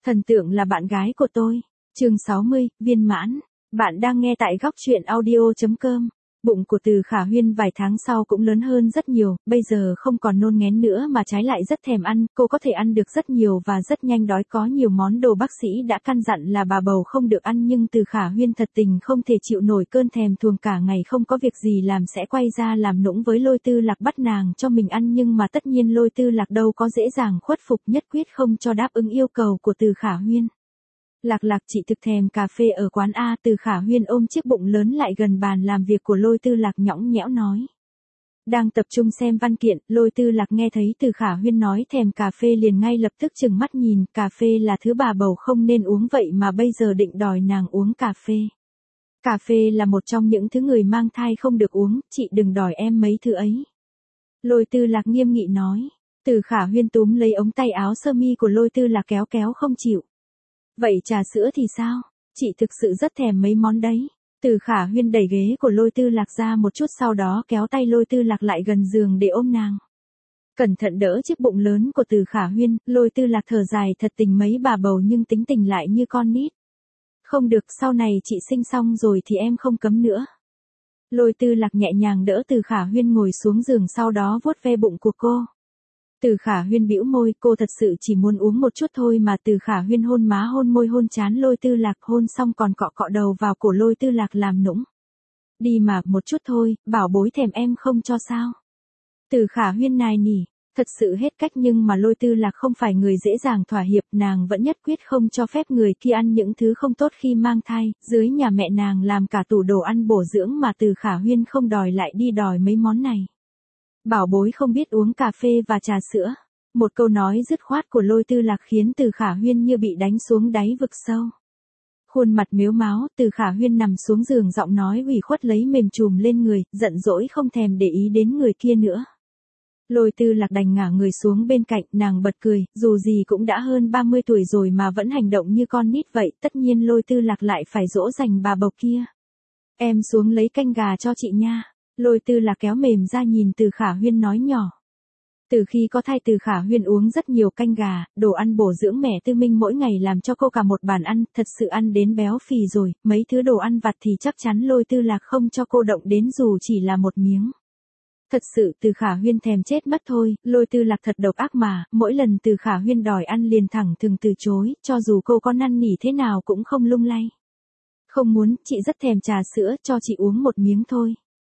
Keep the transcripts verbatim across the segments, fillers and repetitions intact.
Thần tượng là bạn gái của tôi. Chương sáu mươi, viên mãn. Bạn đang nghe tại góc truyện audio chấm com. Bụng của Từ Khả Huyên vài tháng sau cũng lớn hơn rất nhiều, bây giờ không còn nôn nghén nữa mà trái lại rất thèm ăn, cô có thể ăn được rất nhiều và rất nhanh đói, có nhiều món đồ bác sĩ đã căn dặn là bà bầu không được ăn, nhưng Từ Khả Huyên thật tình không thể chịu nổi cơn thèm thuồng, cả ngày không có việc gì làm sẽ quay ra làm nũng với Lôi Tư Lạc bắt nàng cho mình ăn, nhưng mà tất nhiên Lôi Tư Lạc đâu có dễ dàng khuất phục, nhất quyết không cho đáp ứng yêu cầu của Từ Khả Huyên. Lạc lạc, chị thực thèm cà phê ở quán A. Từ Khả Huyên ôm chiếc bụng lớn lại gần bàn làm việc của Lôi Tư Lạc nhõng nhẽo nói. Đang tập trung xem văn kiện, Lôi Tư Lạc nghe thấy Từ Khả Huyên nói thèm cà phê liền ngay lập tức trừng mắt nhìn, cà phê là thứ bà bầu không nên uống vậy mà bây giờ định đòi nàng uống cà phê. Cà phê là một trong những thứ người mang thai không được uống, chị đừng đòi em mấy thứ ấy. Lôi Tư Lạc nghiêm nghị nói. Từ Khả Huyên túm lấy ống tay áo sơ mi của Lôi Tư Lạc kéo kéo không chịu. Vậy trà sữa thì sao? Chị thực sự rất thèm mấy món đấy. Từ Khả Huyên đẩy ghế của Lôi Tư Lạc ra một chút, sau đó kéo tay Lôi Tư Lạc lại gần giường để ôm nàng. Cẩn thận đỡ chiếc bụng lớn của Từ Khả Huyên, Lôi Tư Lạc thở dài, thật tình mấy bà bầu nhưng tính tình lại như con nít. Không được, sau này chị sinh xong rồi thì em không cấm nữa. Lôi Tư Lạc nhẹ nhàng đỡ Từ Khả Huyên ngồi xuống giường, sau đó vuốt ve bụng của cô. Từ Khả Huyên bĩu môi, cô thật sự chỉ muốn uống một chút thôi mà. Từ Khả Huyên hôn má hôn môi hôn trán Lôi Tư Lạc, hôn xong còn cọ cọ đầu vào cổ Lôi Tư Lạc làm nũng. Đi mà, một chút thôi, bảo bối thèm em không cho sao. Từ Khả Huyên nài nỉ, thật sự hết cách, nhưng mà Lôi Tư Lạc không phải người dễ dàng thỏa hiệp, nàng vẫn nhất quyết không cho phép người kia ăn những thứ không tốt khi mang thai, dưới nhà mẹ nàng làm cả tủ đồ ăn bổ dưỡng mà Từ Khả Huyên không đòi lại đi đòi mấy món này. Bảo bối không biết uống cà phê và trà sữa. Một câu nói dứt khoát của Lôi Tư Lạc khiến Từ Khả Huyên như bị đánh xuống đáy vực sâu. Khuôn mặt mếu máo, Từ Khả Huyên nằm xuống giường, giọng nói ủy khuất lấy mềm chùm lên người, giận dỗi không thèm để ý đến người kia nữa. Lôi Tư Lạc đành ngả người xuống bên cạnh, nàng bật cười, dù gì cũng đã hơn ba mươi tuổi rồi mà vẫn hành động như con nít vậy, tất nhiên Lôi Tư Lạc lại phải dỗ dành bà bầu kia. Em xuống lấy canh gà cho chị nha. Lôi Tư Lạc kéo mềm ra nhìn Từ Khả Huyên nói nhỏ. Từ khi có thai Từ Khả Huyên uống rất nhiều canh gà, đồ ăn bổ dưỡng mẹ Tư Minh mỗi ngày làm cho cô cả một bàn ăn, thật sự ăn đến béo phì rồi, mấy thứ đồ ăn vặt thì chắc chắn Lôi Tư Lạc không cho cô động đến dù chỉ là một miếng. Thật sự Từ Khả Huyên thèm chết mất thôi, Lôi Tư Lạc thật độc ác mà, mỗi lần Từ Khả Huyên đòi ăn liền thẳng thừng từ chối, cho dù cô có năn nỉ thế nào cũng không lung lay. Không muốn, chị rất thèm trà sữa, cho chị uống một miếng thôi.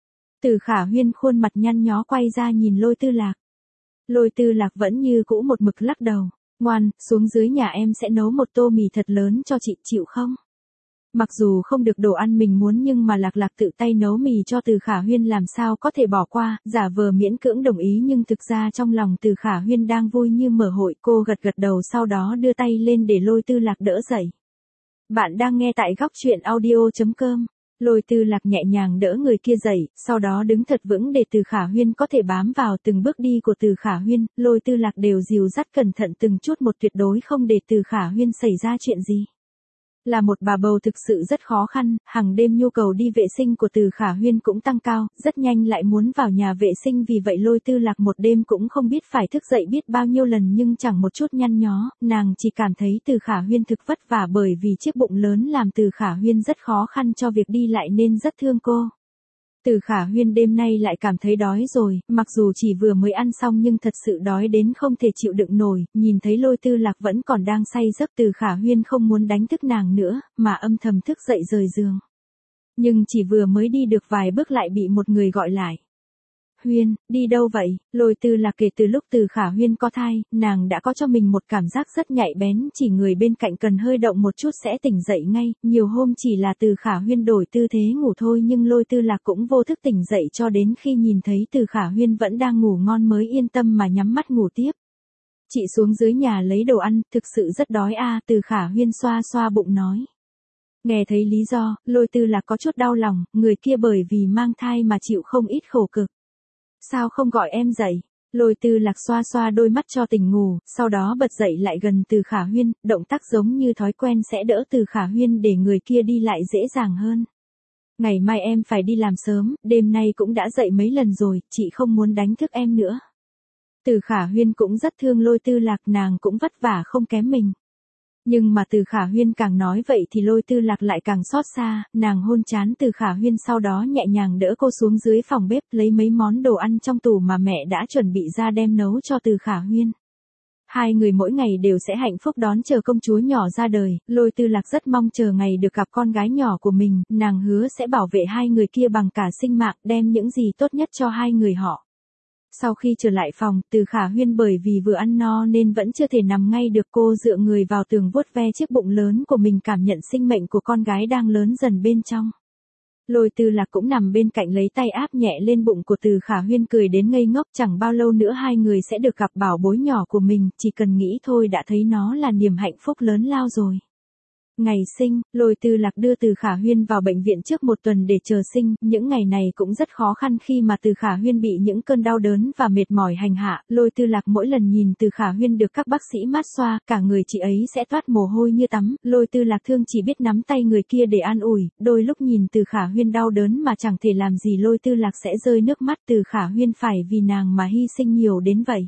Từ Khả Huyên khuôn mặt nhăn nhó quay ra nhìn Lôi Tư Lạc. Lôi Tư Lạc vẫn như cũ một mực lắc đầu. Ngoan, xuống dưới nhà em sẽ nấu một tô mì thật lớn cho chị, chịu không? Mặc dù không được đồ ăn mình muốn nhưng mà Lạc Lạc tự tay nấu mì cho Từ Khả Huyên làm sao có thể bỏ qua, giả vờ miễn cưỡng đồng ý, nhưng thực ra trong lòng Từ Khả Huyên đang vui như mở hội. Cô gật gật đầu, sau đó đưa tay lên để Lôi Tư Lạc đỡ dậy. Bạn đang nghe tại góc truyện audio chấm com. Lôi Tư Lạc nhẹ nhàng đỡ người kia dậy, sau đó đứng thật vững để Từ Khả Huyên có thể bám vào từng bước đi của Từ Khả Huyên, Lôi Tư Lạc đều dìu dắt cẩn thận từng chút một, tuyệt đối không để Từ Khả Huyên xảy ra chuyện gì. Là một bà bầu thực sự rất khó khăn, hàng đêm nhu cầu đi vệ sinh của Từ Khả Huyên cũng tăng cao, rất nhanh lại muốn vào nhà vệ sinh, vì vậy Lôi Tư Lạc một đêm cũng không biết phải thức dậy biết bao nhiêu lần nhưng chẳng một chút nhăn nhó, nàng chỉ cảm thấy Từ Khả Huyên thực vất vả bởi vì chiếc bụng lớn làm Từ Khả Huyên rất khó khăn cho việc đi lại nên rất thương cô. Từ Khả Huyên đêm nay lại cảm thấy đói rồi, mặc dù chỉ vừa mới ăn xong nhưng thật sự đói đến không thể chịu đựng nổi, nhìn thấy Lôi Tư Lạc vẫn còn đang say giấc, Từ Khả Huyên không muốn đánh thức nàng nữa, mà âm thầm thức dậy rời giường. Nhưng chỉ vừa mới đi được vài bước lại bị một người gọi lại. Huyên, đi đâu vậy? Lôi Tư Lạc kể từ lúc Từ Khả Huyên có thai, nàng đã có cho mình một cảm giác rất nhạy bén, chỉ người bên cạnh cần hơi động một chút sẽ tỉnh dậy ngay, nhiều hôm chỉ là Từ Khả Huyên đổi tư thế ngủ thôi nhưng Lôi Tư Lạc cũng vô thức tỉnh dậy cho đến khi nhìn thấy Từ Khả Huyên vẫn đang ngủ ngon mới yên tâm mà nhắm mắt ngủ tiếp. Chị xuống dưới nhà lấy đồ ăn, thực sự rất đói a. Từ Khả Huyên xoa xoa bụng nói. Nghe thấy lý do, Lôi Tư Lạc có chút đau lòng, người kia bởi vì mang thai mà chịu không ít khổ cực. Sao không gọi em dậy? Lôi Tư Lạc xoa xoa đôi mắt cho tỉnh ngủ, sau đó bật dậy lại gần Từ Khả Huyên, động tác giống như thói quen sẽ đỡ Từ Khả Huyên để người kia đi lại dễ dàng hơn. Ngày mai em phải đi làm sớm, đêm nay cũng đã dậy mấy lần rồi, chị không muốn đánh thức em nữa. Từ Khả Huyên cũng rất thương Lôi Tư Lạc, nàng cũng vất vả không kém mình. Nhưng mà Từ Khả Huyên càng nói vậy thì Lôi Tư Lạc lại càng xót xa, nàng hôn trán Từ Khả Huyên sau đó nhẹ nhàng đỡ cô xuống dưới phòng bếp lấy mấy món đồ ăn trong tủ mà mẹ đã chuẩn bị ra đem nấu cho Từ Khả Huyên. Hai người mỗi ngày đều sẽ hạnh phúc đón chờ công chúa nhỏ ra đời, Lôi Tư Lạc rất mong chờ ngày được gặp con gái nhỏ của mình, nàng hứa sẽ bảo vệ hai người kia bằng cả sinh mạng, đem những gì tốt nhất cho hai người họ. Sau khi trở lại phòng, Từ Khả Huyên bởi vì vừa ăn no nên vẫn chưa thể nằm ngay được, cô dựa người vào tường vuốt ve chiếc bụng lớn của mình cảm nhận sinh mệnh của con gái đang lớn dần bên trong. Lôi Tư Lạc cũng nằm bên cạnh lấy tay áp nhẹ lên bụng của Từ Khả Huyên cười đến ngây ngốc, chẳng bao lâu nữa hai người sẽ được gặp bảo bối nhỏ của mình, chỉ cần nghĩ thôi đã thấy nó là niềm hạnh phúc lớn lao rồi. Ngày sinh, Lôi Tư Lạc đưa Từ Khả Huyên vào bệnh viện trước một tuần để chờ sinh, những ngày này cũng rất khó khăn khi mà Từ Khả Huyên bị những cơn đau đớn và mệt mỏi hành hạ, Lôi Tư Lạc mỗi lần nhìn Từ Khả Huyên được các bác sĩ mát xoa, cả người chị ấy sẽ toát mồ hôi như tắm, Lôi Tư Lạc thương chỉ biết nắm tay người kia để an ủi, đôi lúc nhìn Từ Khả Huyên đau đớn mà chẳng thể làm gì Lôi Tư Lạc sẽ rơi nước mắt, Từ Khả Huyên phải vì nàng mà hy sinh nhiều đến vậy.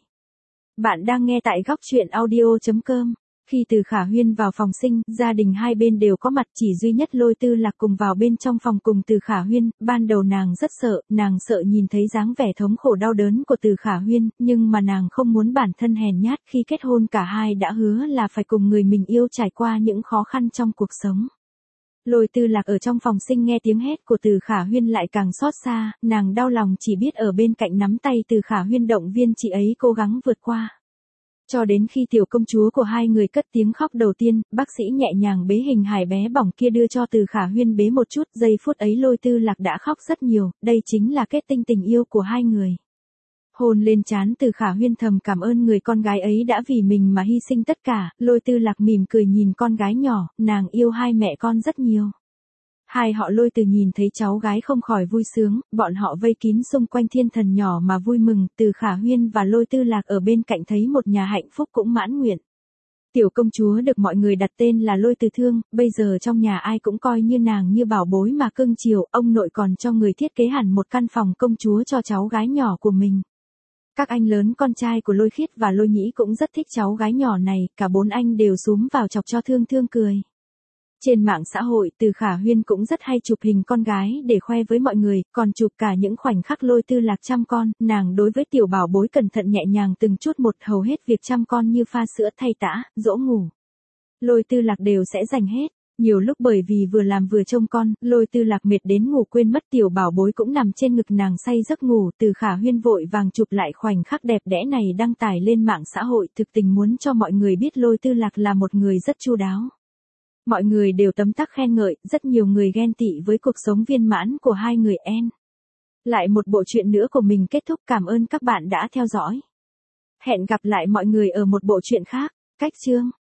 Bạn đang nghe tại góc truyện audio chấm com. Khi Từ Khả Huyên vào phòng sinh, gia đình hai bên đều có mặt, chỉ duy nhất Lôi Tư Lạc cùng vào bên trong phòng cùng Từ Khả Huyên, ban đầu nàng rất sợ, nàng sợ nhìn thấy dáng vẻ thống khổ đau đớn của Từ Khả Huyên, nhưng mà nàng không muốn bản thân hèn nhát, khi kết hôn cả hai đã hứa là phải cùng người mình yêu trải qua những khó khăn trong cuộc sống. Lôi Tư Lạc ở trong phòng sinh nghe tiếng hét của Từ Khả Huyên lại càng xót xa, nàng đau lòng chỉ biết ở bên cạnh nắm tay Từ Khả Huyên động viên chị ấy cố gắng vượt qua. Cho đến khi tiểu công chúa của hai người cất tiếng khóc đầu tiên, bác sĩ nhẹ nhàng bế hình hài bé bỏng kia đưa cho Từ Khả Huyên bế một chút, giây phút ấy Lôi Tư Lạc đã khóc rất nhiều, đây chính là kết tinh tình yêu của hai người. Hôn lên trán Từ Khả Huyên thầm cảm ơn người con gái ấy đã vì mình mà hy sinh tất cả, Lôi Tư Lạc mỉm cười nhìn con gái nhỏ, nàng yêu hai mẹ con rất nhiều. Hai họ Lôi Từ nhìn thấy cháu gái không khỏi vui sướng, bọn họ vây kín xung quanh thiên thần nhỏ mà vui mừng, Từ Khả Huyên và Lôi Tư Lạc ở bên cạnh thấy một nhà hạnh phúc cũng mãn nguyện. Tiểu công chúa được mọi người đặt tên là Lôi Từ Thương, bây giờ trong nhà ai cũng coi như nàng như bảo bối mà cưng chiều, ông nội còn cho người thiết kế hẳn một căn phòng công chúa cho cháu gái nhỏ của mình. Các anh lớn con trai của Lôi Khiết và Lôi Nhĩ cũng rất thích cháu gái nhỏ này, cả bốn anh đều xúm vào chọc cho Thương Thương cười. Trên mạng xã hội, Từ Khả Huyên cũng rất hay chụp hình con gái để khoe với mọi người, còn chụp cả những khoảnh khắc Lôi Tư Lạc chăm con, nàng đối với tiểu bảo bối cẩn thận nhẹ nhàng từng chút một, hầu hết việc chăm con như pha sữa, thay tã, dỗ ngủ. Lôi Tư Lạc đều sẽ dành hết. Nhiều lúc bởi vì vừa làm vừa trông con, Lôi Tư Lạc mệt đến ngủ quên mất tiểu bảo bối cũng nằm trên ngực nàng say giấc ngủ, Từ Khả Huyên vội vàng chụp lại khoảnh khắc đẹp đẽ này đăng tải lên mạng xã hội, thực tình muốn cho mọi người biết Lôi Tư Lạc là một người rất chu đáo. Mọi người đều tấm tắc khen ngợi, rất nhiều người ghen tị với cuộc sống viên mãn của hai người en. Lại một bộ truyện nữa của mình kết thúc, cảm ơn các bạn đã theo dõi. Hẹn gặp lại mọi người ở một bộ truyện khác, cách chương.